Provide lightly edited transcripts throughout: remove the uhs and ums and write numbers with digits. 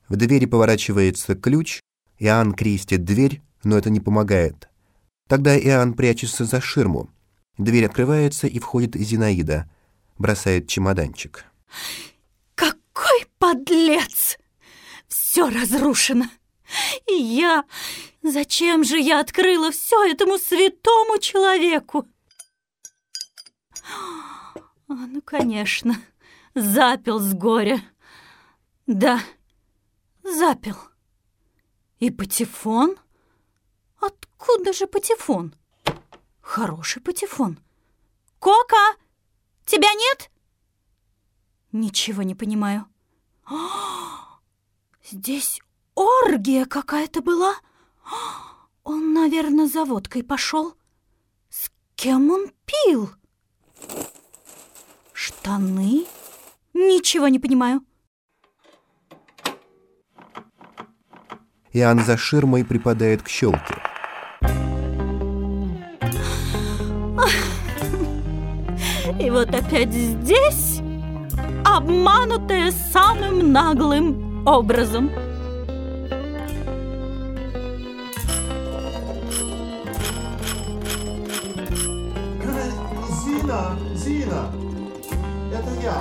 В двери поворачивается ключ, Иоанн крестит дверь, но это не помогает. Тогда Иоанн прячется за ширму. Дверь открывается, и входит Зинаида. Бросает чемоданчик. Какой подлец! Все разрушено. И я... Зачем же я открыла все этому святому человеку? Ну, конечно, запил с горя. Да, запил. И патефон? Откуда же патефон? Хороший патефон. Кока, тебя нет? Ничего не понимаю. Здесь оргия какая-то была. Он, наверное, за водкой пошел. С кем он пил? Штаны? Ничего не понимаю. Иоанн за ширмой припадает к щелке. И вот опять здесь, обманутая самым наглым образом. Зина, это я.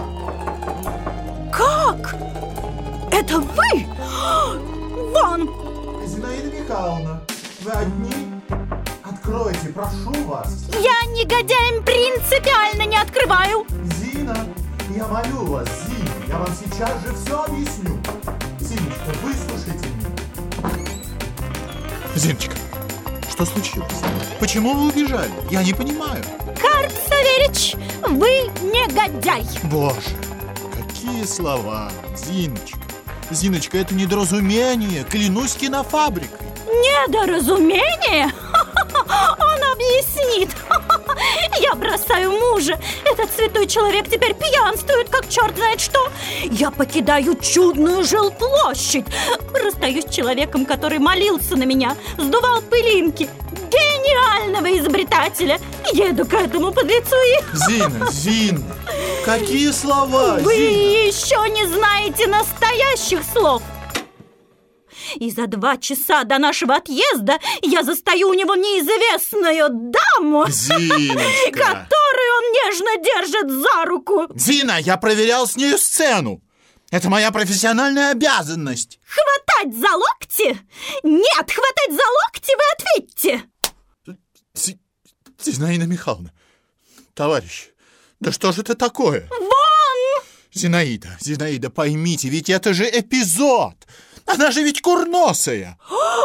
Как? Это вы? Вон! Зинаида Михайловна, вы одни? Откройте, прошу вас. Я негодяем принципиально не открываю. Зина, я молю вас, Зина, я вам сейчас же все объясню. Зиночка, выслушайте меня. Зиночка, что случилось? Почему вы убежали? Я не понимаю. Карп Савельич, вы негодяй. Боже, какие слова, Зиночка. Зиночка, это недоразумение, клянусь кинофабрикой. Недоразумение? Он объяснит. Я бросаю мужа. Этот святой человек теперь пьянствует, как черт знает что. Я покидаю чудную жилплощадь. Расстаюсь с человеком, который молился на меня, сдувал пылинки. Гениального изобретателя. Еду к этому подлецу и... Зина, какие слова, Вы Зина? еще не знаете настоящих слов. И за 2 часа до нашего отъезда я застаю у него неизвестную даму, Зиночка, которую он нежно держит за руку. Зина, я проверял с нею сцену. Это моя профессиональная обязанность. Хватать за локти? Нет, хватать за локти вы ответьте. Зинаида Михайловна, товарищ, да что же это такое? Вон! Зинаида, поймите, ведь это же эпизод. Она же ведь курносая.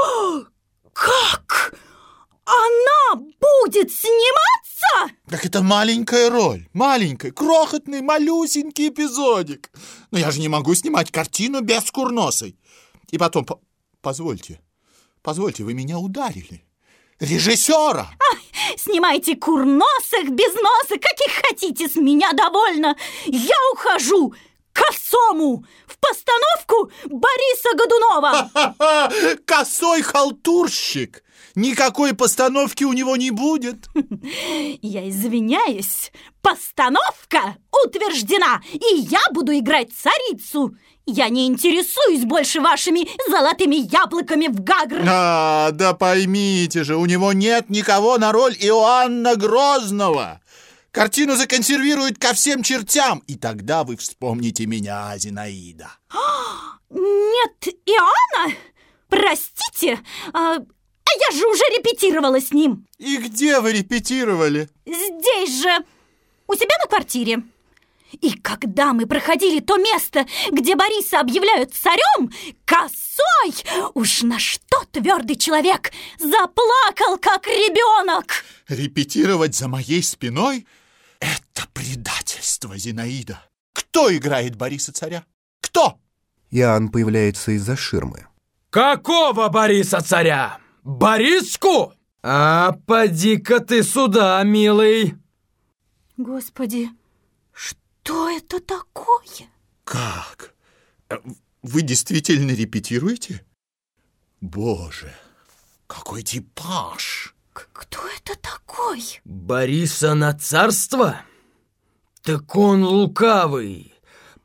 Как? Она будет сниматься? Так это маленькая роль, крохотный, малюсенький эпизодик. Но я же не могу снимать картину без курносой. И потом, позвольте, вы меня ударили. Режиссера! Снимайте курносых, безносых, каких хотите, с меня довольно. Я ухожу к Косому в постановку Бориса Годунова. Косой халтурщик! Никакой постановки у него не будет. Я извиняюсь, постановка утверждена, и я буду играть царицу. Я не интересуюсь больше вашими золотыми яблоками в Гаграх. Да поймите же, у него нет никого на роль Иоанна Грозного. Картину законсервируют ко всем чертям, и тогда вы вспомните меня, Зинаида. Нет Иоанна? Простите, я же уже репетировала с ним. И где вы репетировали? Здесь же, у себя на квартире. И когда мы проходили то место, где Бориса объявляют царем, Косой, уж на что твердый человек, заплакал, как ребенок. Репетировать за моей спиной? Это предательство, Зинаида. Кто играет Бориса царя? Кто? Иоанн появляется из-за ширмы. Какого Бориса царя? Бориску? А поди-ка ты сюда, милый. Господи, что это такое? Как? Вы действительно репетируете? Боже, какой типаж! Кто это такой? Бориса на царство? Так он лукавый,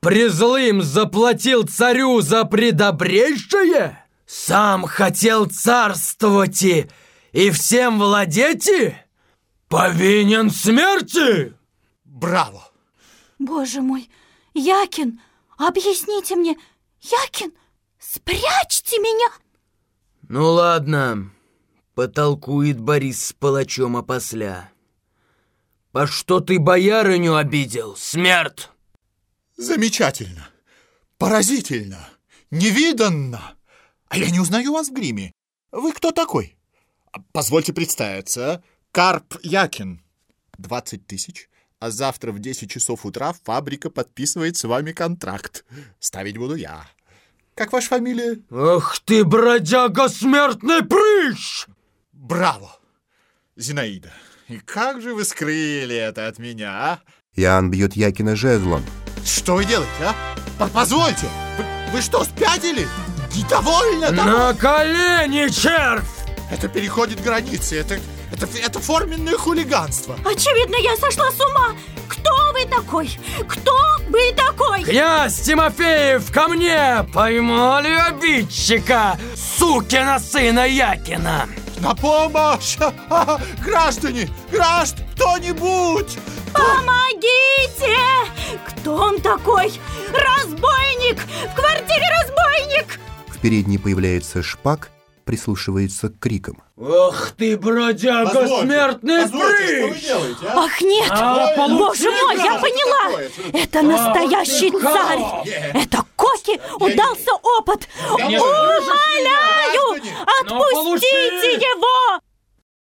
призлым заплатил царю за предобрейшее? Сам хотел царствовать и всем владеть? Повинен смерти? Браво! Боже мой, Якин, объясните мне, Якин, спрячьте меня! Ну ладно, потолкует Борис с палачом опосля. По что ты боярыню обидел, смерть? Замечательно, поразительно, невиданно. А я не узнаю вас в гриме. Вы кто такой? Позвольте представиться. Карп Якин. 20 тысяч. А завтра в 10 часов утра фабрика подписывает с вами контракт. Ставить буду я. Как ваша фамилия? Ах ты, бродяга, смертный прыщ! Браво! Зинаида, и как же вы скрыли это от меня, а? Иоанн бьет Якина жезлом. Что вы делаете, а? Позвольте, вы что, спятили? Недовольно? На колени, червь! Это переходит границы, это форменное хулиганство. Очевидно, я сошла с ума. Кто вы такой? Кто вы такой? Князь Тимофеев, ко мне! Поймали обидчика, сукина сына Якина! На помощь! Граждане! Кто-нибудь! Помогите! Кто он такой? Разбойник! В квартире разбойник! В передней появляется Шпак, прислушивается к крикам. Ах ты, бродяга, смертный прыщ! Ах, нет! Боже мой, я поняла! Это настоящий царь! Это Коки! Удался опыт! Умоляю! Отпустите его!